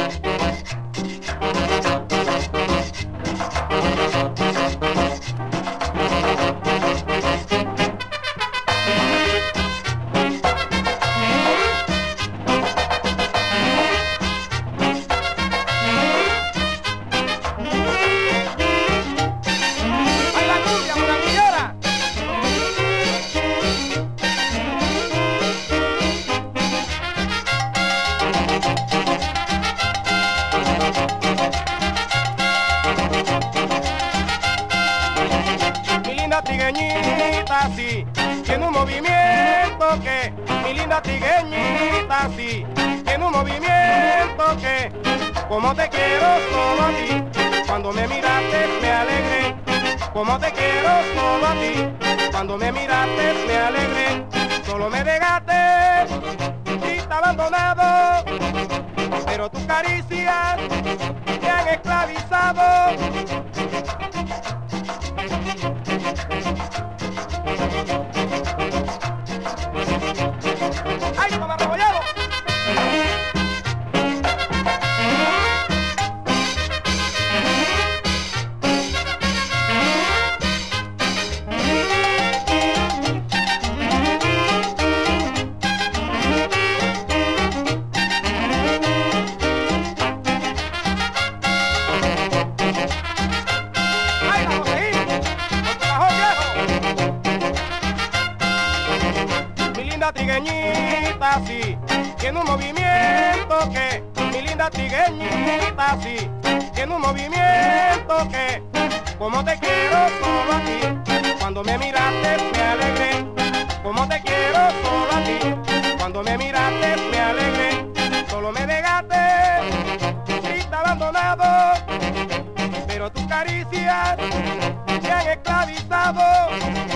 Tigueñita, sí, tiene un movimiento que, mi linda tigueñita, sí, tiene un movimiento que, como te quiero solo a ti, cuando me miraste me alegré, como te quiero solo a ti, cuando me miraste me alegré, solo me dejaste, triste abandonado, pero tus caricias me han esclavizado. ¡Ay, mamá Rebollado! ¡Ay, la Joseína! ¡Con trabajo viejo! Mi linda tigueñita, sí, tiene un movimiento que, mi linda tigueñita, sí, tiene un movimiento que, como te quiero solo a ti, cuando me miraste me alegré, como te quiero solo a ti, cuando me miraste me alegré, solo me dejaste, triste abandonado, pero tus caricias me han esclavizado.